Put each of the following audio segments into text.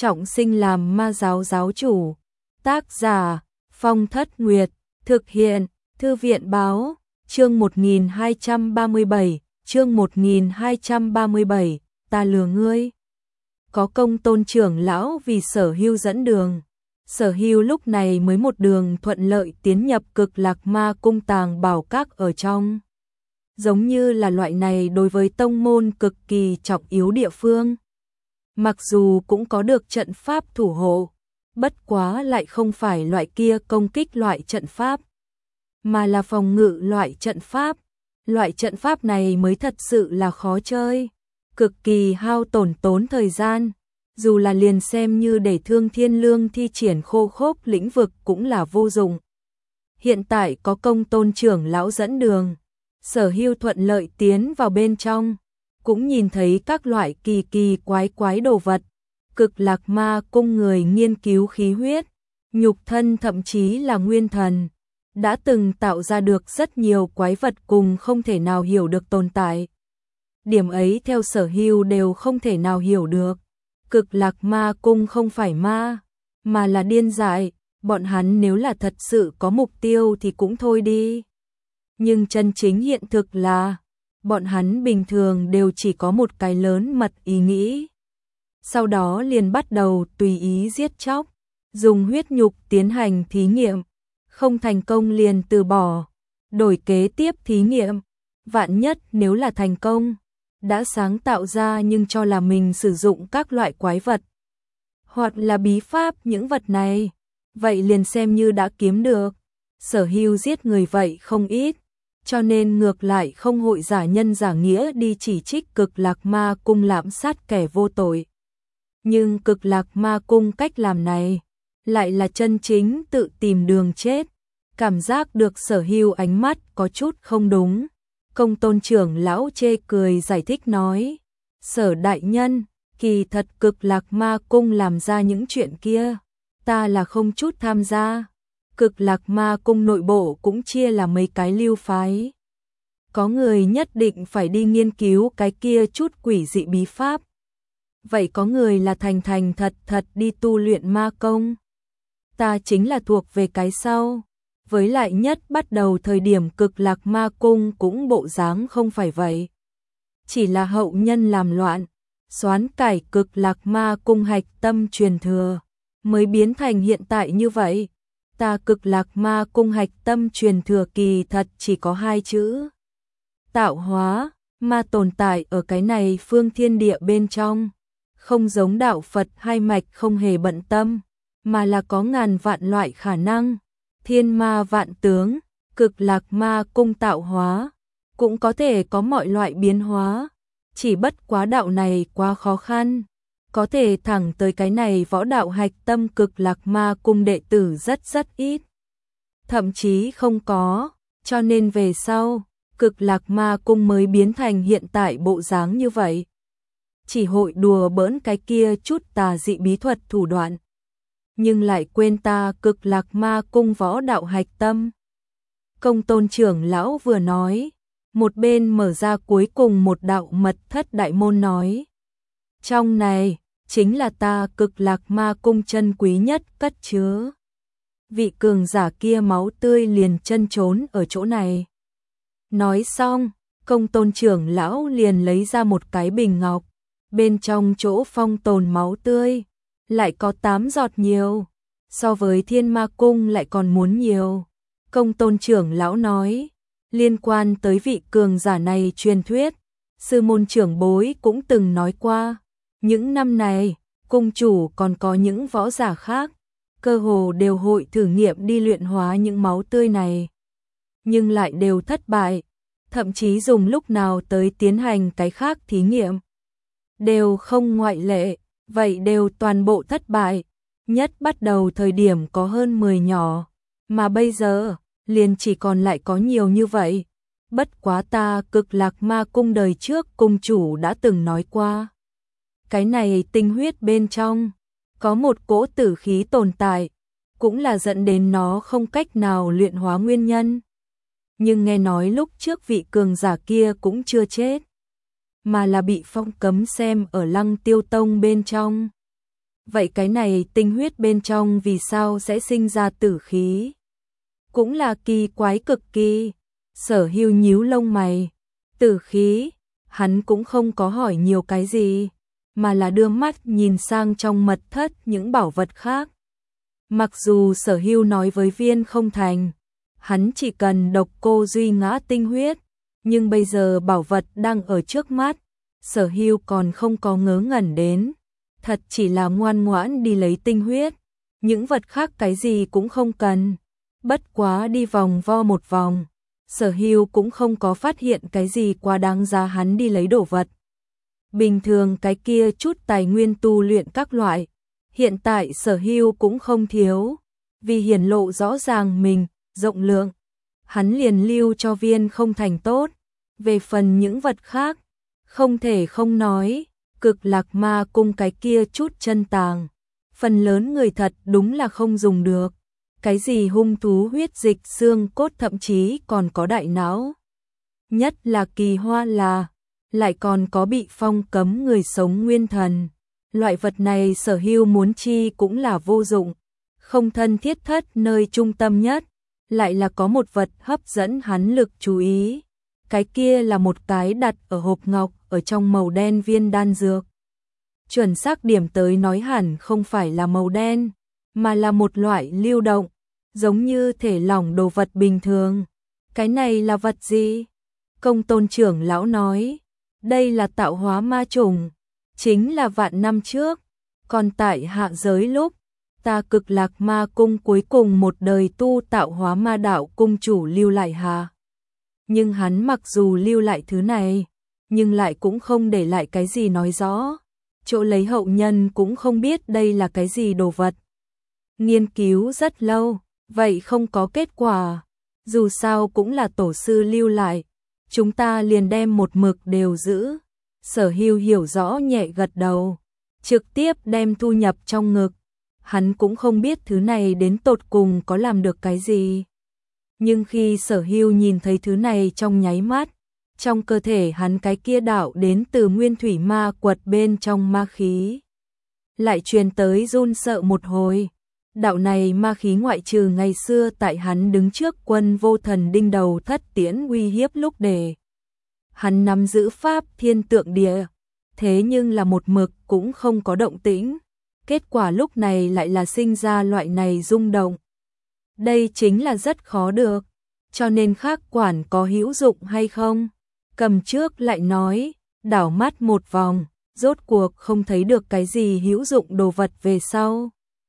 trọng sinh làm ma giáo giáo chủ. Tác giả Phong Thất Nguyệt, thực hiện Thư viện Báo, chương 1237, chương 1237, ta lừa ngươi. Có Công Tôn trưởng lão vì Sở Hưu dẫn đường. Sở Hưu lúc này mới một đường thuận lợi tiến nhập Cực Lạc Ma cung tàng bảo các ở trong. Giống như là loại này đối với tông môn cực kỳ trọng yếu địa phương. Mặc dù cũng có được trận pháp thủ hộ, bất quá lại không phải loại kia công kích loại trận pháp, mà là phòng ngự loại trận pháp. Loại trận pháp này mới thật sự là khó chơi, cực kỳ hao tốn thời gian, dù là liền xem như để Thương Thiên Lương thi triển khô khốc lĩnh vực cũng là vô dụng. Hiện tại có Công Tôn trưởng lão dẫn đường, Sở Hưu thuận lợi tiến vào bên trong, cũng nhìn thấy các loại kỳ quái đồ vật. Cực Lạc Ma cung người nghiên cứu khí huyết, nhục thân thậm chí là nguyên thần, đã từng tạo ra được rất nhiều quái vật cùng không thể nào hiểu được tồn tại. Điểm ấy theo Sở Hưu đều không thể nào hiểu được. Cực Lạc Ma cung không phải ma, mà là điên dại, bọn hắn nếu là thật sự có mục tiêu thì cũng thôi đi. Nhưng chân chính hiện thực là, bọn hắn bình thường đều chỉ có một cái lớn mật ý nghĩ. Sau đó liền bắt đầu tùy ý giết chóc, dùng huyết nhục tiến hành thí nghiệm, không thành công liền từ bỏ, đổi kế tiếp thí nghiệm, vạn nhất nếu là thành công, đã sáng tạo ra nhưng cho là mình sử dụng các loại quái vật, hoặc là bí pháp những vật này, vậy liền xem như đã kiếm được. Sở Hưu giết người vậy không ít, cho nên ngược lại không hội giả nhân giả nghĩa đi chỉ trích Cực Lạc Ma cung lạm sát kẻ vô tội. Nhưng Cực Lạc Ma cung cách làm này lại là chân chính tự tìm đường chết. Cảm giác được Sở Hưu ánh mắt có chút không đúng. Công Tôn trưởng lão chê cười giải thích nói, Sở đại nhân, kỳ thật Cực Lạc Ma cung làm ra những chuyện kia, ta là không chút tham gia. Cực Lạc Ma cung nội bộ cũng chia là mấy cái lưu phái. Có người nhất định phải đi nghiên cứu cái kia chút quỷ dị bí pháp. Vậy có người là thành thật đi tu luyện ma công. Ta chính là thuộc về cái sau. Với lại nhất bắt đầu thời điểm Cực Lạc Ma cung cũng bộ dáng không phải vậy. Chỉ là hậu nhân làm loạn, xoán cải Cực Lạc Ma cung hạch tâm truyền thừa, mới biến thành hiện tại như vậy. Ta Cực Lạc Ma cung hạch tâm truyền thừa kỳ thật chỉ có 2 chữ. Tạo hóa, ma tồn tại ở cái này phương thiên địa bên trong. Không giống đạo Phật hai mạch không hề bận tâm, mà là có ngàn vạn loại khả năng. Thiên ma vạn tướng, Cực Lạc Ma cung tạo hóa, cũng có thể có mọi loại biến hóa. Chỉ bất quá đạo này quá khó khăn. Có thể thẳng tới cái này võ đạo hạch tâm Cực Lạc Ma cung đệ tử rất ít. Thậm chí không có, cho nên về sau, Cực Lạc Ma cung mới biến thành hiện tại bộ dáng như vậy. Chỉ hội đùa bỡn cái kia chút tà dị bí thuật thủ đoạn, nhưng lại quên ta Cực Lạc Ma cung võ đạo hạch tâm. Công Tôn trưởng lão vừa nói, một bên mở ra cuối cùng một đạo mật thất đại môn nói, trong này chính là ta Cực Lạc Ma cung chân quý nhất cất chứa. Vị cường giả kia máu tươi liền chân trốn ở chỗ này. Nói xong, Công Tôn trưởng lão liền lấy ra một cái bình ngọc, bên trong chỗ phong tồn máu tươi, lại có 8 giọt nhiều, so với Thiên Ma cung lại còn muốn nhiều. Công Tôn trưởng lão nói, liên quan tới vị cường giả này truyền thuyết, sư môn trưởng bối cũng từng nói qua, những năm này, cung chủ còn có những võ giả khác, cơ hồ đều hội thử nghiệm đi luyện hóa những máu tươi này, nhưng lại đều thất bại, thậm chí dùng lúc nào tới tiến hành cái khác thí nghiệm, đều không ngoại lệ, vậy đều toàn bộ thất bại. Nhất bắt đầu thời điểm có hơn 10 nhỏ, mà bây giờ liền chỉ còn lại có nhiều như vậy. Bất quá ta Cực Lạc Ma cung đời trước cung chủ đã từng nói qua, cái này tinh huyết bên trong có một cỗ tử khí tồn tại, cũng là dẫn đến nó không cách nào luyện hóa nguyên nhân. Nhưng nghe nói lúc trước vị cường giả kia cũng chưa chết, mà là bị phong cấm xem ở Lăng Tiêu Tông bên trong. vậy cái này tinh huyết bên trong vì sao sẽ sinh ra tử khí? Cũng là kỳ quái cực kỳ. Sở Hưu nhíu lông mày. Tử khí, hắn cũng không có hỏi nhiều cái gì, mà là đưa mắt nhìn sang trong mật thất những bảo vật khác. Mặc dù Sở Hưu nói với Viên Không Thành, hắn chỉ cần độc cô duy ngã tinh huyết, nhưng bây giờ bảo vật đang ở trước mắt, Sở Hưu còn không có ngớ ngẩn đến, thật chỉ là ngoan ngoãn đi lấy tinh huyết, những vật khác cái gì cũng không cần. Bất quá đi vòng vo một vòng, Sở Hưu cũng không có phát hiện cái gì quá đáng giá hắn đi lấy đồ vật. Bình thường cái kia chút tài nguyên tu luyện các loại, hiện tại Sở Hưu cũng không thiếu, vì hiển lộ rõ ràng mình rộng lượng, hắn liền lưu cho Viên Không Thành tốt. Về phần những vật khác, không thể không nói, Cực Lạc Ma Cung cái kia chút chân tàng, phần lớn người thật đúng là không dùng được. Cái gì hung thú huyết dịch xương cốt thậm chí còn có đại não. Nhất là kỳ hoa là, lại còn có bị phong cấm người sống nguyên thần. Loại vật này Sở Hưu muốn chi cũng là vô dụng, không thân thiết thất nơi trung tâm nhất, lại là có một vật hấp dẫn hắn lực chú ý. Cái kia là một cái đặt ở hộp ngọc ở trong màu đen viên đan dược. Chuẩn xác điểm tới nói hẳn không phải là màu đen, mà là một loại lưu động, giống như thể lỏng đồ vật bình thường. Cái này là vật gì? Công Tôn trưởng lão nói, đây là tạo hóa ma trùng, chính là vạn năm trước, còn tại hạ giới lúc, ta Cực Lạc Ma Cung cuối cùng một đời tu tạo hóa ma đạo cung chủ lưu lại hà. Nhưng hắn mặc dù lưu lại thứ này, nhưng lại cũng không để lại cái gì nói rõ, chỗ lấy hậu nhân cũng không biết đây là cái gì đồ vật. Nghiên cứu rất lâu, vậy không có kết quả, dù sao cũng là tổ sư lưu lại, chúng ta liền đem một mực đều giữ. Sở Hưu hiểu rõ nhẹ gật đầu, trực tiếp đem thu nhập trong ngực. Hắn cũng không biết thứ này đến tột cùng có làm được cái gì. Nhưng khi Sở Hưu nhìn thấy thứ này trong nháy mắt, trong cơ thể hắn cái kia đạo đến từ nguyên thủy ma quật bên trong ma khí lại truyền tới run sợ một hồi. Đạo này ma khí ngoại trừ ngày xưa tại hắn đứng trước Quân Vô Thần đinh đầu thất tiễn uy hiếp lúc để hắn nắm giữ pháp thiên tượng địa, thế nhưng là một mực cũng không có động tĩnh. Kết quả lúc này lại là sinh ra loại này rung động. Đây chính là rất khó được, cho nên khác quản có hữu dụng hay không. Cầm trước lại nói, đảo mắt một vòng, rốt cuộc không thấy được cái gì hữu dụng đồ vật về sau.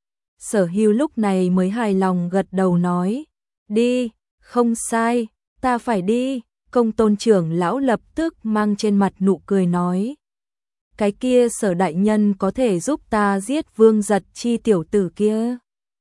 Sở Hưu lúc này mới hài lòng gật đầu nói, đi, không sai, ta phải đi. Công Tôn trưởng lão lập tức mang trên mặt nụ cười nói, cái kia Sở đại nhân có thể giúp ta giết Vương Giật Chi tiểu tử kia.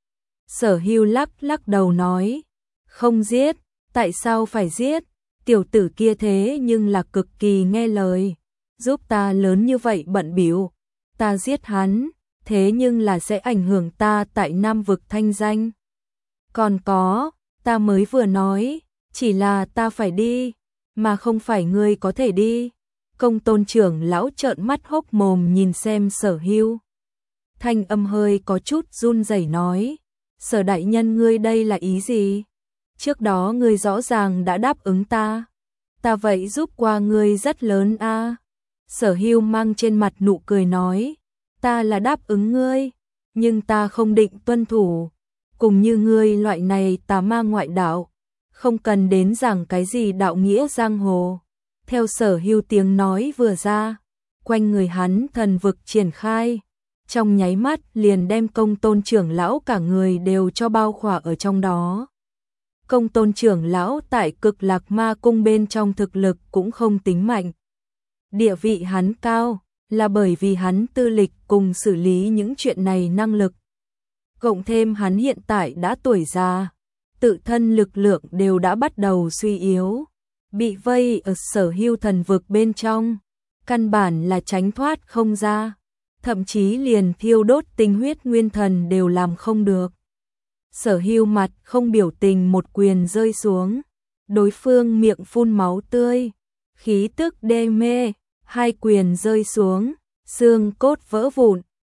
Sở Hưu lắc lắc đầu nói, không giết, tại sao phải giết, tiểu tử kia thế nhưng là cực kỳ nghe lời, giúp ta lớn như vậy bận bịu, ta giết hắn, thế nhưng là sẽ ảnh hưởng ta tại Nam vực thanh danh. Còn có, ta mới vừa nói, chỉ là ta phải đi, mà không phải ngươi có thể đi. Công Tôn trưởng lão trợn mắt hốc mồm nhìn xem Sở Hưu. Thanh âm hơi có chút run rẩy nói, Sở đại nhân ngươi đây là ý gì? Trước đó ngươi rõ ràng đã đáp ứng ta vậy giúp qua ngươi rất lớn a. Sở Hưu mang trên mặt nụ cười nói, ta là đáp ứng ngươi, nhưng ta không định tuân thủ, cùng như ngươi loại này tà ma ngoại đạo, không cần đến giảng cái gì đạo nghĩa giang hồ. Theo Sở Hưu tiếng nói vừa ra, quanh người hắn thần vực triển khai, trong nháy mắt liền đem Công Tôn trưởng lão cả người đều cho bao khỏa ở trong đó. Công Tôn trưởng lão tại Cực Lạc Ma Cung bên trong thực lực cũng không tính mạnh. Địa vị hắn cao là bởi vì hắn tư lịch cùng xử lý những chuyện này năng lực. Cộng thêm hắn hiện tại đã tuổi già, tự thân lực lượng đều đã bắt đầu suy yếu, bị vây ở Sở Hưu thần vực bên trong, căn bản là tránh thoát không ra, thậm chí liền thiêu đốt tinh huyết nguyên thần đều làm không được. Sở Hưu mặt không biểu tình một quyền rơi xuống, đối phương miệng phun máu tươi, khí tức đê mê, hai quyền rơi xuống, xương cốt vỡ vụn,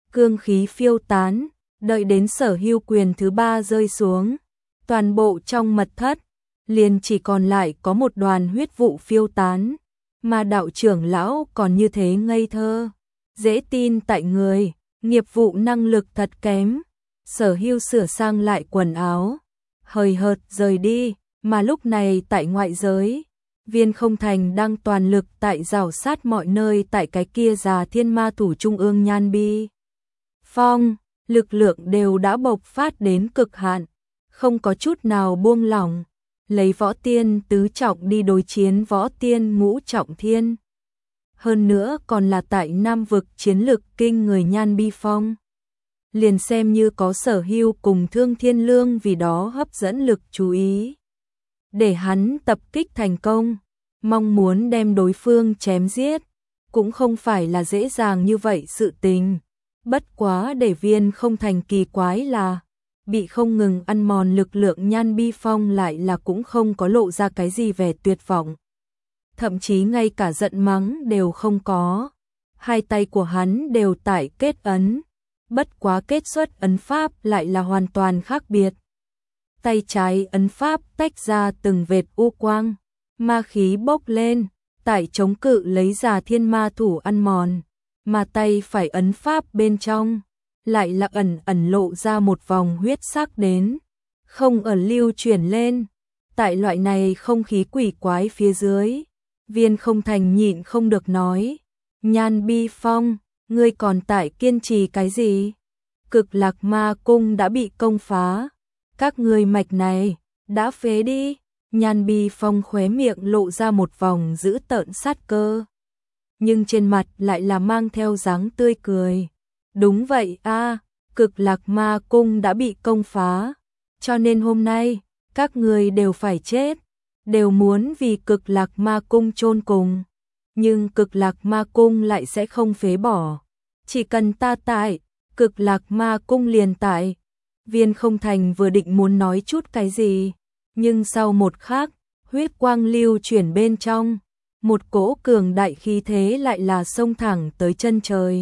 cương khí phiêu tán, đợi đến sở hữu quyền thứ 3 rơi xuống, toàn bộ trong mật thất liền chỉ còn lại có một đoàn huyết vụ phiêu tán, mà đạo trưởng lão còn như thế ngây thơ, dễ tin tại người, nghiệp vụ năng lực thật kém. Sở hữu sửa sang lại quần áo, hời hợt rời đi, mà lúc này tại ngoại giới, Viên Không Thành đang toàn lực tại rào sát mọi nơi tại cái kia Già Thiên Ma Thủ Trung ương Nhan Bi Phong, lực lượng đều đã bộc phát đến cực hạn, không có chút nào buông lỏng, lấy võ tiên tứ trọng đi đối chiến võ tiên ngũ trọng thiên. Hơn nữa còn là tại Nam vực chiến lực kinh người Nhan Bi Phong. Liền xem như có Sở Hưu cùng Thương Thiên Lương vì đó hấp dẫn lực chú ý. Để hắn tập kích thành công, mong muốn đem đối phương chém giết, cũng không phải là dễ dàng như vậy sự tình. Bất quá để Viên Không Thành kỳ quái là, bị không ngừng ăn mòn lực lượng Nhan Bi Phong lại là cũng không có lộ ra cái gì vẻ tuyệt vọng. Thậm chí ngay cả giận mắng đều không có. Hai tay của hắn đều tải kết ấn. Bất quá kết xuất ấn pháp lại là hoàn toàn khác biệt. Tay trái ấn pháp tách ra từng vệt u quang, ma khí bốc lên, tại chống cự lấy Già Thiên Ma Thủ ăn mòn, mà tay phải ấn pháp bên trong lại là ẩn lộ ra một vòng huyết sắc đến, không ở lưu chuyển lên. Tại loại này không khí quỷ quái phía dưới, Viên Không Thành nhịn không được nói, Nhan Bi Phong, ngươi còn tại kiên trì cái gì? Cực Lạc Ma Cung đã bị công phá, các ngươi mạch này đã phế đi. Nhan Bi Phong khóe miệng lộ ra một vòng dữ tợn sát cơ, nhưng trên mặt lại là mang theo dáng tươi cười. Đúng vậy a, Cực Lạc Ma Cung đã bị công phá, cho nên hôm nay các ngươi đều phải chết, đều muốn vì Cực Lạc Ma Cung chôn cùng. Nhưng Cực Lạc Ma Cung lại sẽ không phế bỏ, chỉ cần ta tại, Cực Lạc Ma Cung liền tại. Viên Không Thành vừa định muốn nói chút cái gì, nhưng sau một khắc, huyết quang lưu chuyển bên trong, một cỗ cường đại khí thế lại là xông thẳng tới chân trời.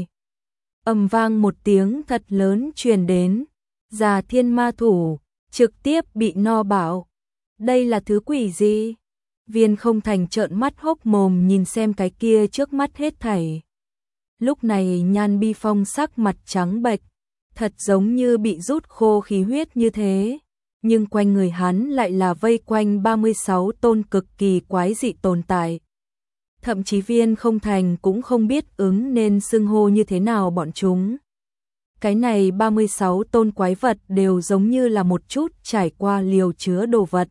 Ầm vang một tiếng thật lớn truyền đến, Già Thiên Ma Thủ trực tiếp bị no bạo. Đây là thứ quỷ gì? Viên Không Thành trợn mắt hốc mồm nhìn xem cái kia trước mắt hết thảy. Lúc này Nhan Bi Phong sắc mặt trắng bệch, thật giống như bị rút khô khí huyết như thế, nhưng quanh người hắn lại là vây quanh 36 tôn cực kỳ quái dị tồn tại. Thậm chí Viên Không Thành cũng không biết ứng nên xưng hô như thế nào bọn chúng. Cái này 36 tôn quái vật đều giống như là một chút trải qua liều chứa đồ vật.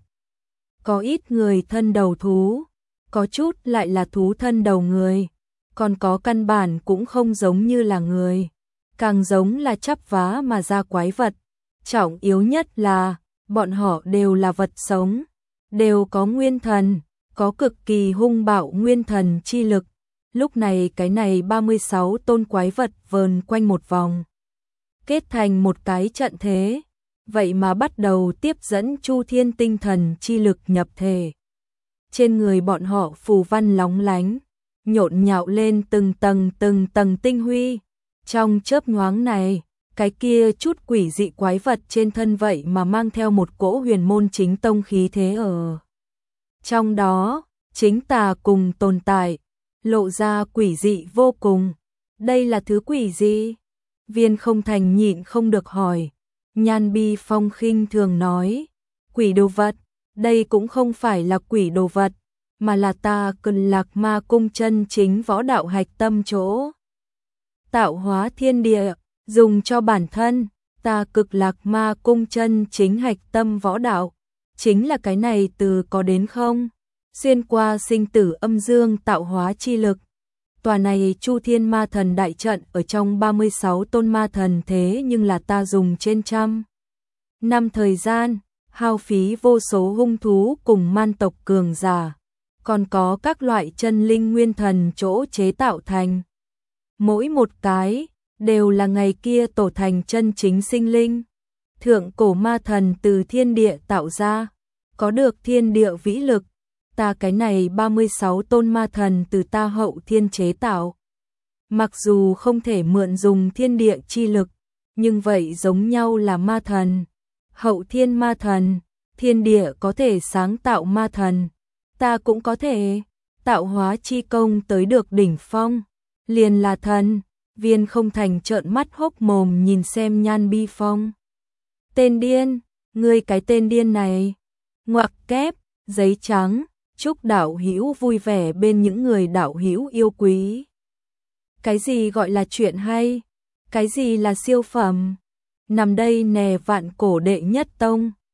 Có ít người thân đầu thú, có chút lại là thú thân đầu người, còn có căn bản cũng không giống như là người, càng giống là chắp vá mà ra quái vật. Trọng yếu nhất là, bọn họ đều là vật sống, đều có nguyên thần, có cực kỳ hung bạo nguyên thần chi lực. Lúc này cái này 36 tôn quái vật vờn quanh một vòng, kết thành một cái trận thế, vậy mà bắt đầu tiếp dẫn Chu Thiên tinh thần chi lực nhập thể. Trên người bọn họ phù văn lóng lánh, nhộn nhạo lên từng tầng tinh huy. Trong chớp nhoáng này, cái kia chút quỷ dị quái vật trên thân vậy mà mang theo một cỗ huyền môn chính tông khí thế ở. Trong đó, chính tà cùng tồn tại, lộ ra quỷ dị vô cùng. Đây là thứ quỷ gì? Viên Không Thành nhịn không được hỏi. Nhan Bi Phong khinh thường nói, quỷ đồ vật, đây cũng không phải là quỷ đồ vật, mà là ta Cực Lạc Ma Cung chân chính võ đạo hạch tâm chỗ. Tạo hóa thiên địa, dùng cho bản thân, ta Cực Lạc Ma Cung chân chính hạch tâm võ đạo, chính là cái này từ có đến không, xuyên qua sinh tử âm dương tạo hóa chi lực. Tòa này Chu Thiên Ma Thần đại trận ở trong 36 tôn ma thần thế nhưng là ta dùng trên trăm năm thời gian, hao phí vô số hung thú cùng man tộc cường giả, còn có các loại chân linh nguyên thần chỗ chế tạo thành. Mỗi một cái đều là ngày kia tổ thành chân chính sinh linh. Thượng cổ ma thần từ thiên địa tạo ra, có được thiên địa vĩ lực. Ta cái này 36 tôn ma thần từ ta hậu thiên chế tạo. Mặc dù không thể mượn dùng thiên địa chi lực, nhưng vậy giống nhau là ma thần. Hậu thiên ma thần, thiên địa có thể sáng tạo ma thần, ta cũng có thể tạo hóa chi công tới được đỉnh phong, liền là thần. Viên Không Thành trợn mắt hốc mồm nhìn xem Nhan Bi Phong. Tên điên, ngươi cái tên điên này. Ngoặc kép, giấy trắng, chúc đạo hữu vui vẻ bên những người đạo hữu yêu quý. Cái gì gọi là chuyện hay? Cái gì là siêu phẩm? Nằm đây nè vạn cổ đệ nhất tông.